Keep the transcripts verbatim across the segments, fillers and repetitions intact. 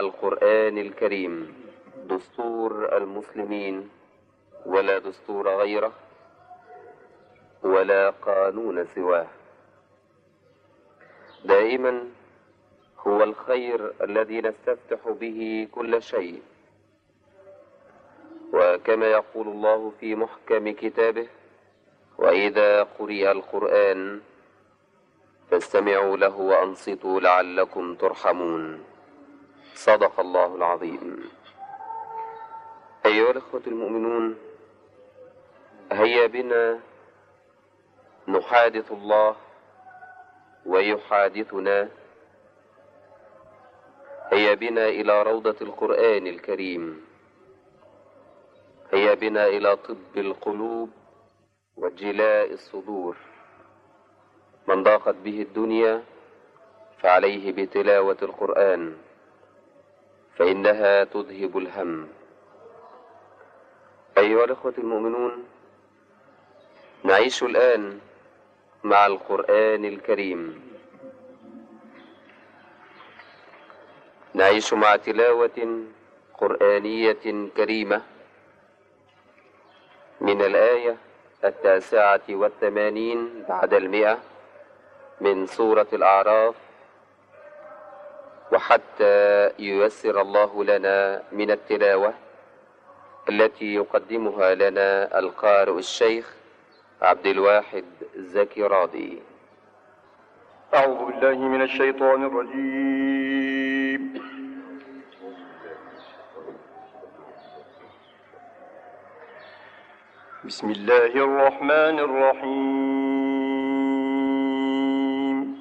القرآن الكريم دستور المسلمين ولا دستور غيره ولا قانون سواه. دائما هو الخير الذي نستفتح به كل شيء، وكما يقول الله في محكم كتابه: وإذا قرئ القرآن فاستمعوا له وأنصتوا لعلكم ترحمون. صدق الله العظيم. أيها الأخوة المؤمنون، هيا بنا نحادث الله ويحادثنا. هيا بنا إلى روضة القرآن الكريم. هيا بنا إلى طب القلوب وجلاء الصدور. من ضاقت به الدنيا فعليه بتلاوة القرآن، فإنها تذهب الهم. أيها الأخوة المؤمنون، نعيش الآن مع القرآن الكريم، نعيش مع تلاوة قرآنية كريمة من الآية التاسعة والثمانين بعد المئة من سورة الأعراف، وحتى ييسر الله لنا من التلاوة التي يقدمها لنا القارئ الشيخ عبد الواحد زكي راضي. أعوذ بالله من الشيطان الرجيم. بسم الله الرحمن الرحيم.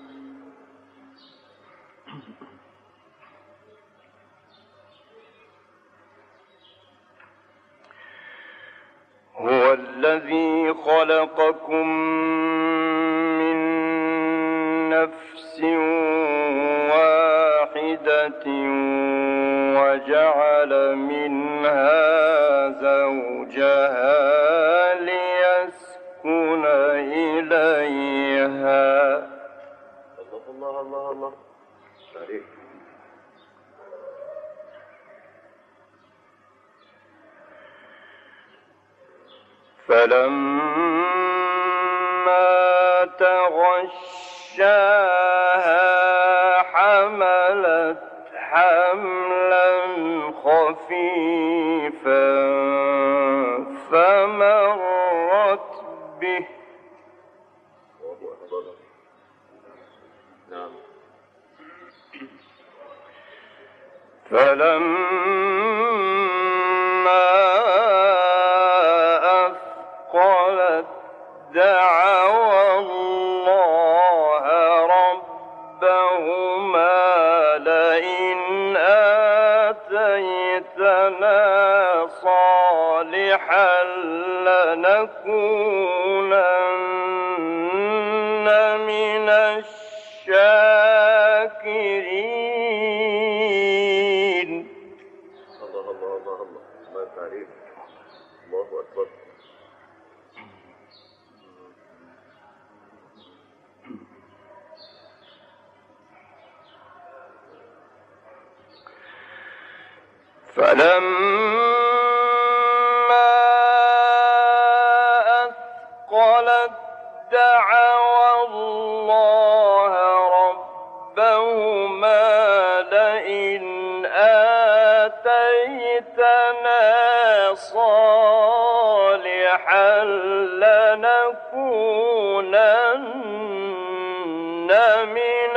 هو الذي خلقكم من نفس واحدة وجعل منها زوجها ليسكن إليها. الله الله الله الله. فلما تغشاها حملت حملا خفيفا فمرت به. فلما أثقلت دعوا الله ربهما لئن آتيتنا صالحا لنكونن من الشاكرين. الله الله الله الله. ما تعريف. الله أكبر. فلما أثقلت دعوا الله ربهما لئن آتيتنا صالحا لنكونن من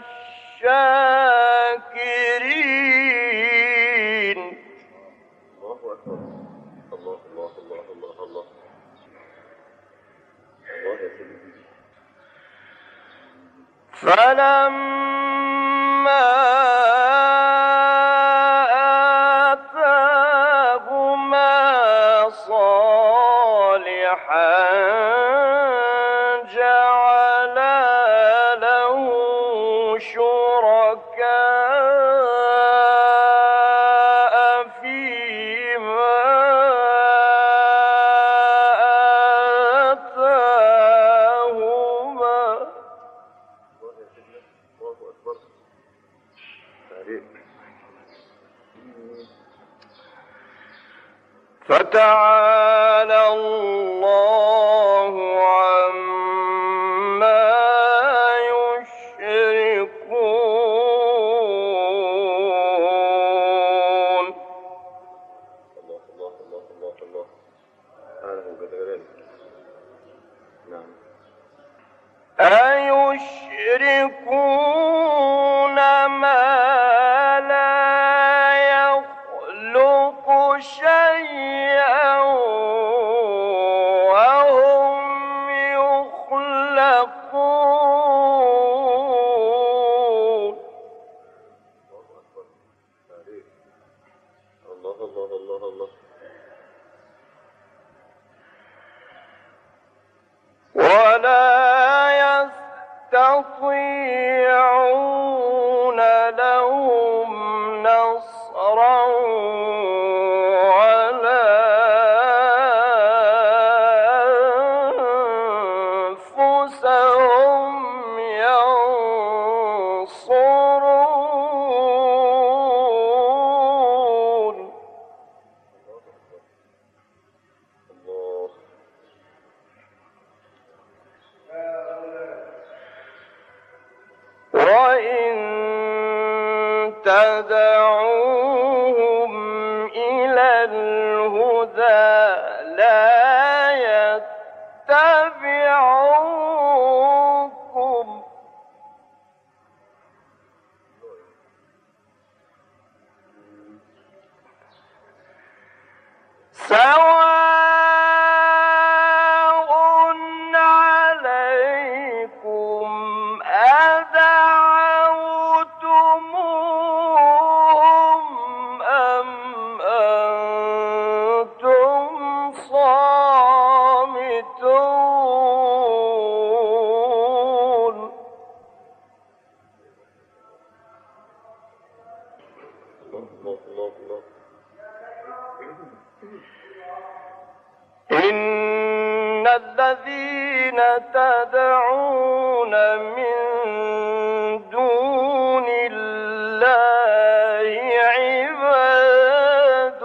الشاكرين. الله أكبر. الله الله الله الله الله. الله يا سيدي. فلما آتاهما صالحا جعلا له شركاء فيما آتاهما. الله أكبر. فتعالى الله عما يشركون. الله الله الله الله الله هذا هو قدرين. نعم. أيشركون ما لا يخلق شيئا وهم يخلقون. الله الله الله الله. ولا يستطيعون لهم نصرا ولا أنفسهم ينصرون. الله. وإن تدعوهم إلى الهدى لا يتبعوكم سواء عليكم أدعوتموهم أم أنتم صامتون. الله الله الله. إن الذين تدعون من دون الله عباد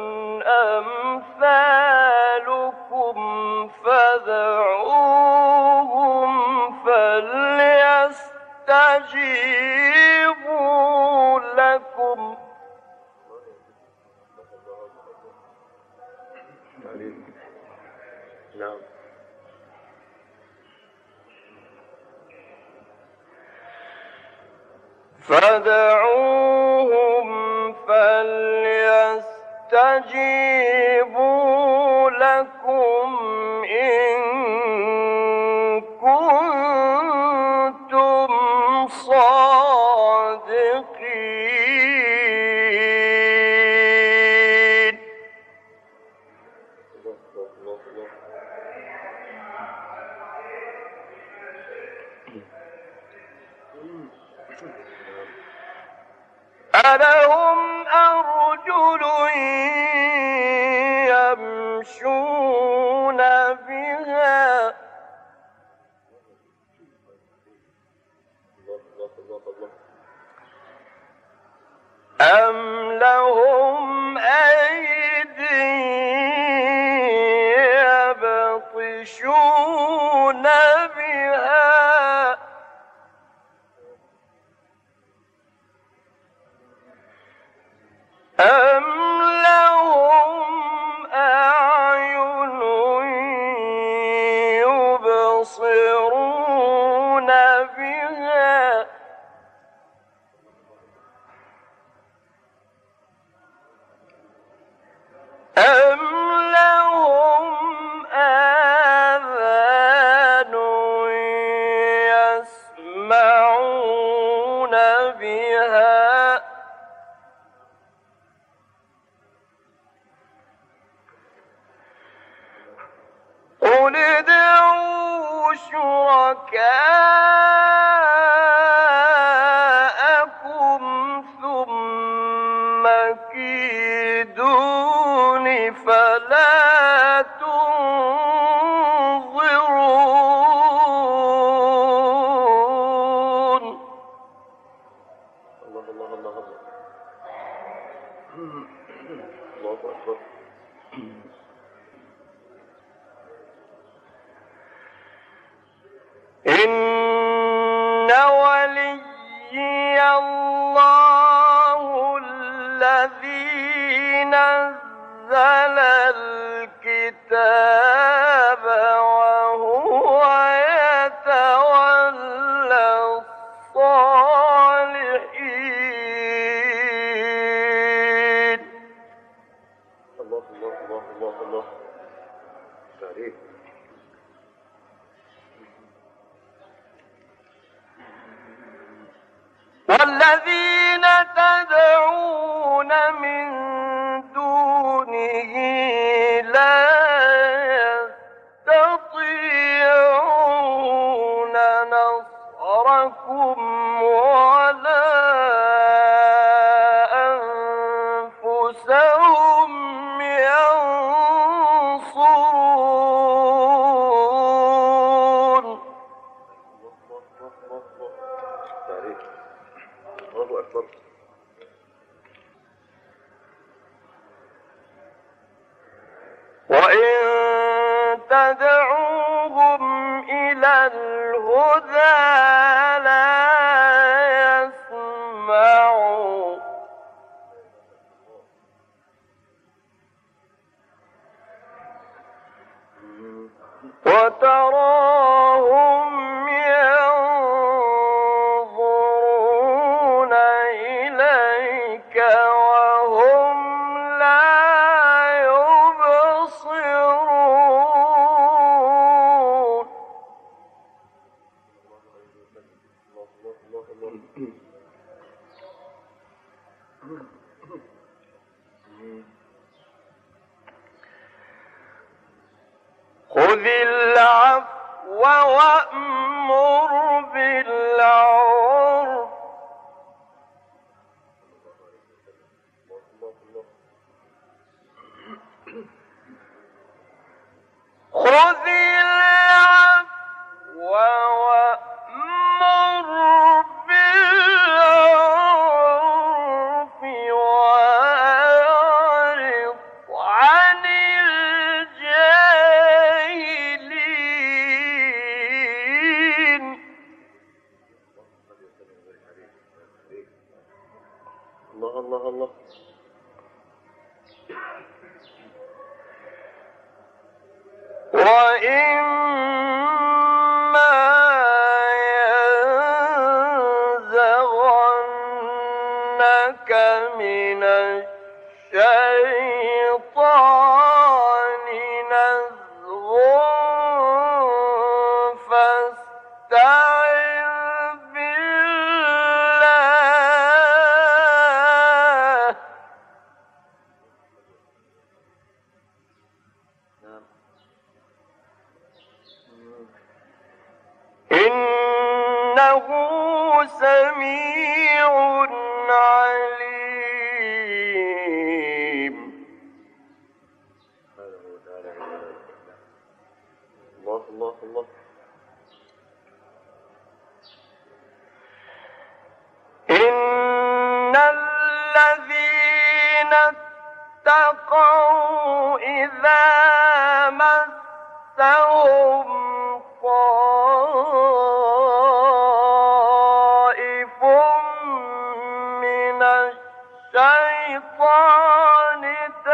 أمثالكم فادعوهم فليستجيبوا لكم. نعم. فادعوهم فليستجيبوا لكم إن كنتم صادقين. ألهم أرجل يمشون بها أم لهم أيدي يبطشون بها أم لهم أعين يبصرون بها أم لهم آذان يسمعون بها قل ادعوا شركاءكم ثم كيدون فلا تنظرون. الله الله الله الله الله أكبر. إن وليي الله الذي نزل الكتاب وهو يتولى الصالحين. الله الله الله الله الله تعريف. والذين تدعون من دونه لا يستطيعون نصركم ولا أنفسهم ينصرون. الله أكبر. وإن تدعوهم إلى الهدى لا يسمعوا وتراهم ينظرون إليك وهم لا يبصرون. خذ العفو وأمر بالعرف خذ العفو وأمر بالعرف وأعرض عن الجاهلين. الله الله الله. وإما ينزغنك من الشيطان نزغ فاستعذ بالله. إنه سميع عليم. الله الله الله. إن الذين اتقوا إذا مسهم طائف من الشيطان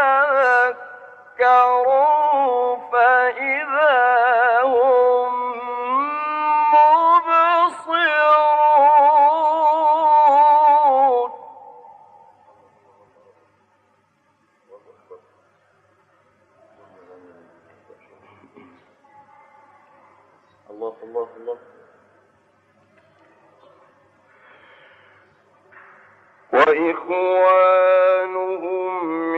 تذكروا فإذا هم مبصرون. الله الله الله. وإخوانهم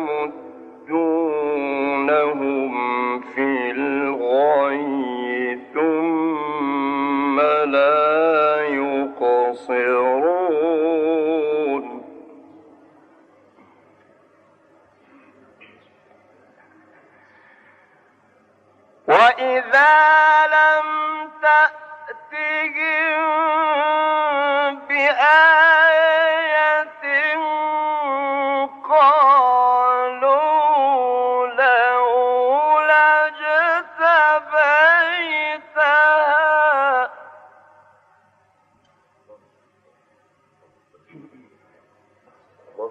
يمدونهم في الغي ثم لا يقصرون. وإذا لم تأتهم بآية قالوا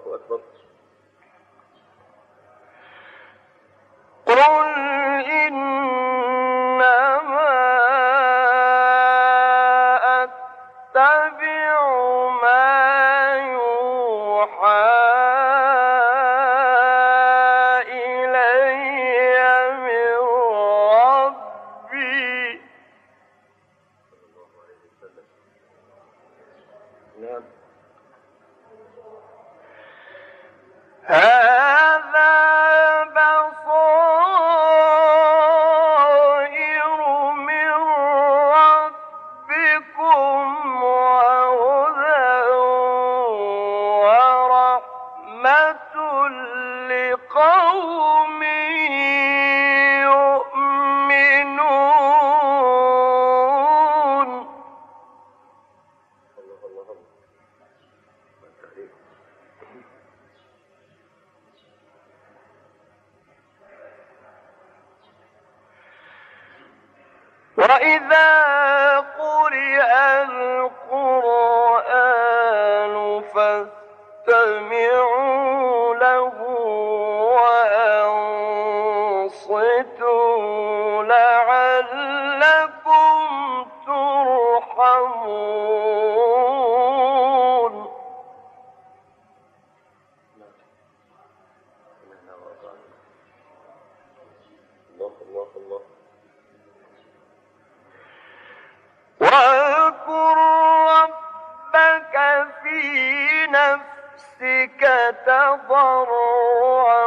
الله أكبر. قل إنما أتبع ما يوحى إلي من ربي. نعم. هذا بصائر من ربكم وهدى ورحمة لقوم يؤمنون. الله الله الله. التعليم. وإذا قرئ القرآن فاستمعوا له وأنصتوا لعلكم ترحمون. الله الله الله. واذكر ربك في نفسك تضرعا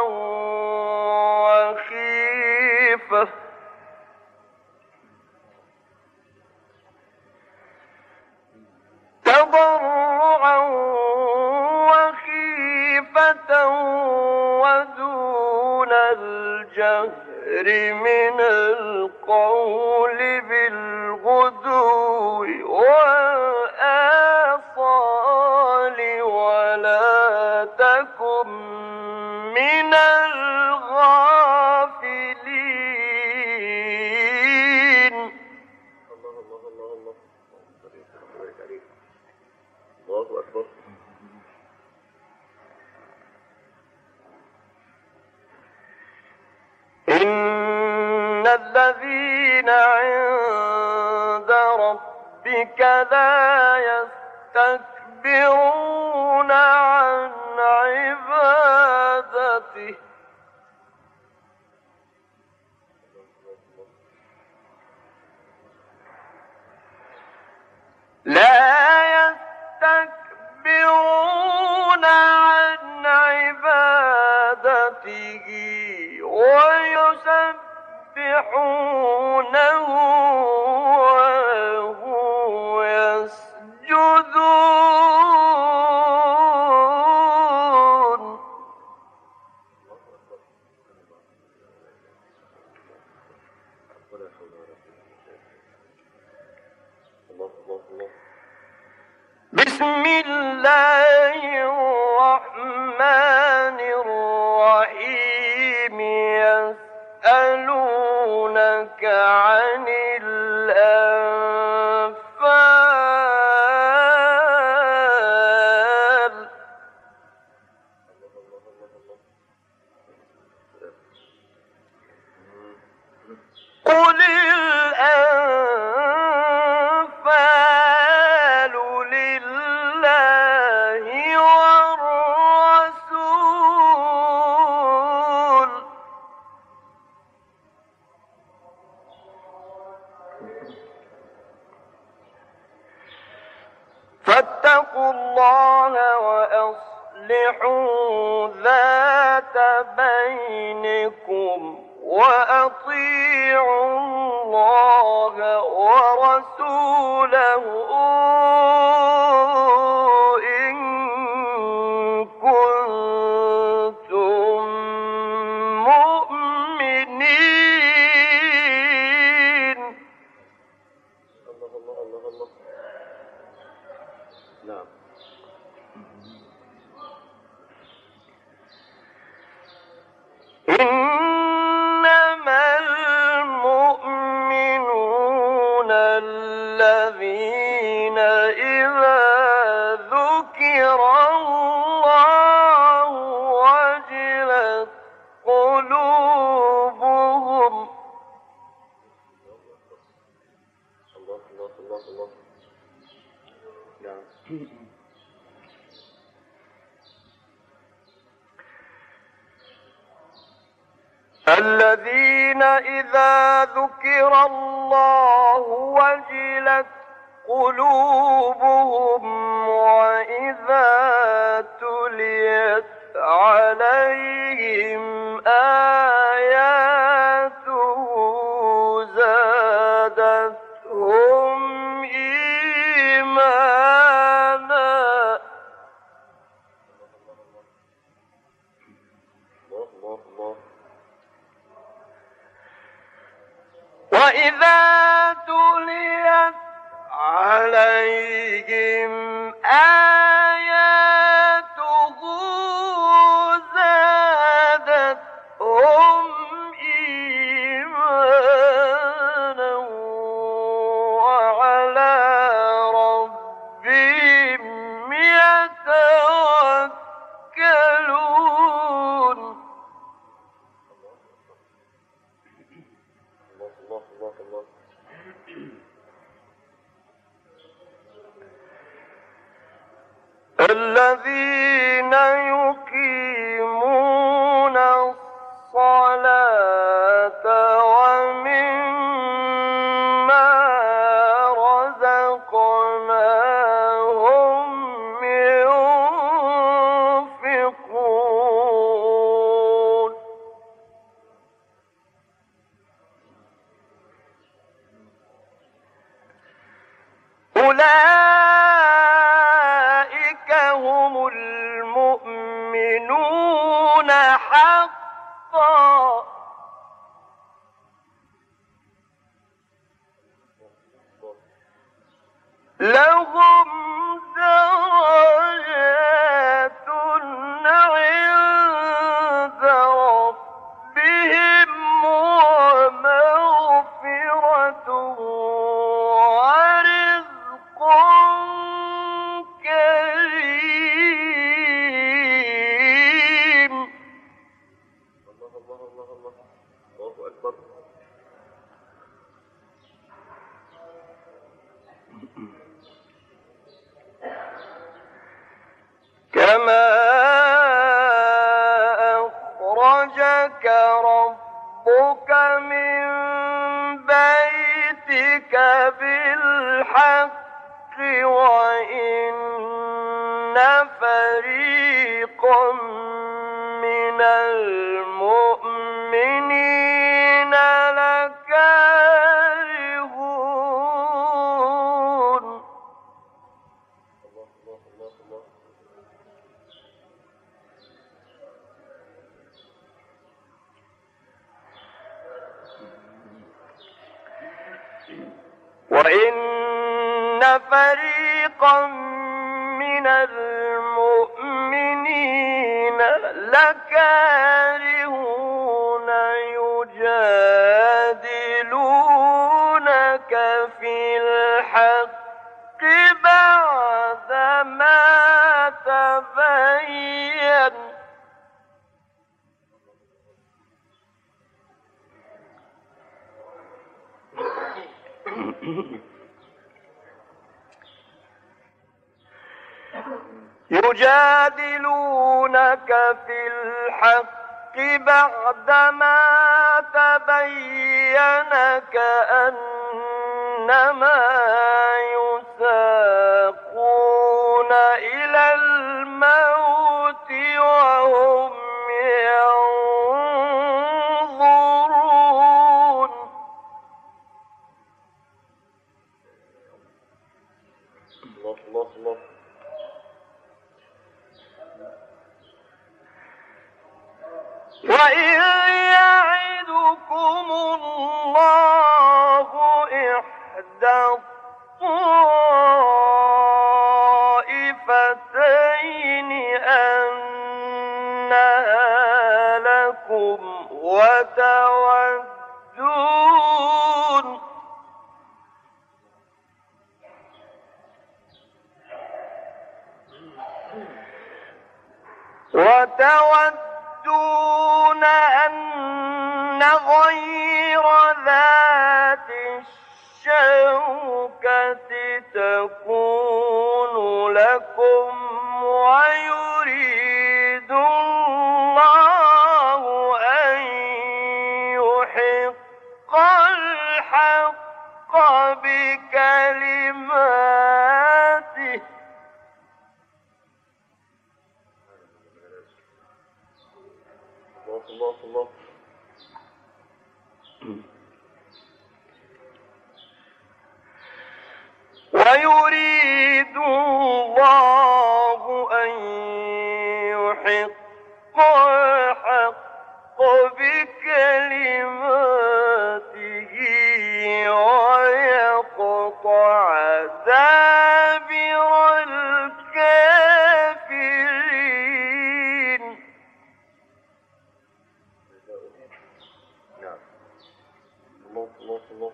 وخيفة تضرعا وخيفة ودون الجهر من القول بالغدو والآصال ولا تكن من الغافلين. الله الله الله الله. الله أكبر. إن الذين عند ربك لا يستكبرون عن عبادته لا يستكبرون عن عبادته ويسبحونه وله يسجدون. ولا حول ولا قوة إلا بالله. الله الله الله. بسم الله الرحمن الرحيم. يسألونك عن الأنفال قل الأنفال لله والرسول فاتقوا الله وأصلحوا ذات بينكم وأطيعوا الله ورسوله إن كنتم مؤمنين. الله الله الله الله. نعم. إنما المؤمنون الذين إذا الذين إذا ذكر الله وجلت قلوبهم وإذا تليت عليهم آياته زادتهم إيمانا. وإذا تليت عليهم آياته زادتهم إيمانا وعلى ربهم يتوكلون. الذين يقيمون الصلاة ومما رزقناهم ينفقون. أولئك هم المؤمنون حقا لهم درجات عند ربهم ومغفرة ورزق كريم. الله الله الله الله الله أكبر. كما أخرجك ربك من بيتك بالحق وإن فريقا من المؤمنين لكارهون. الله الله الله الله. وإن فريقا من المؤمنين لكارهون يجادلونك في الحق بعدما تبين يجادلونك في الحق بعدما تبين كأنما يساقون إلى الموت وهم ينظرون. الله الله الله. وإن يعدكم الله إحدى الطائفتين أنها لكم وتودون وتودون أن غير ذات الشوكة تكون لكم ويريد الله أن الله الله. ويريد الله أن يحق الحق بكلماته ويقطع دابر الكافرين. نعم. الله الله الله.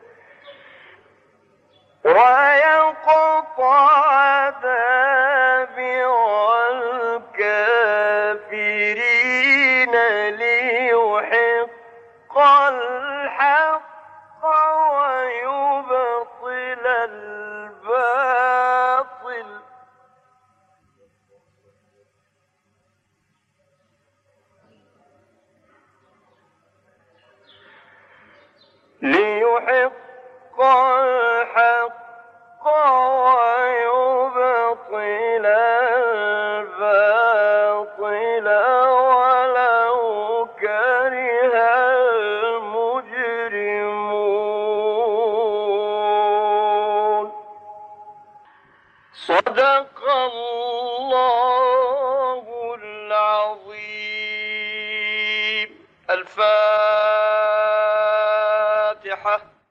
ويقطع دابر الكافرين ليحق الحق ويبطل الباطل. ليحق الحق ويبطل الباطل ولو كره المجرمون. صدق الله العظيم. الفاتحة.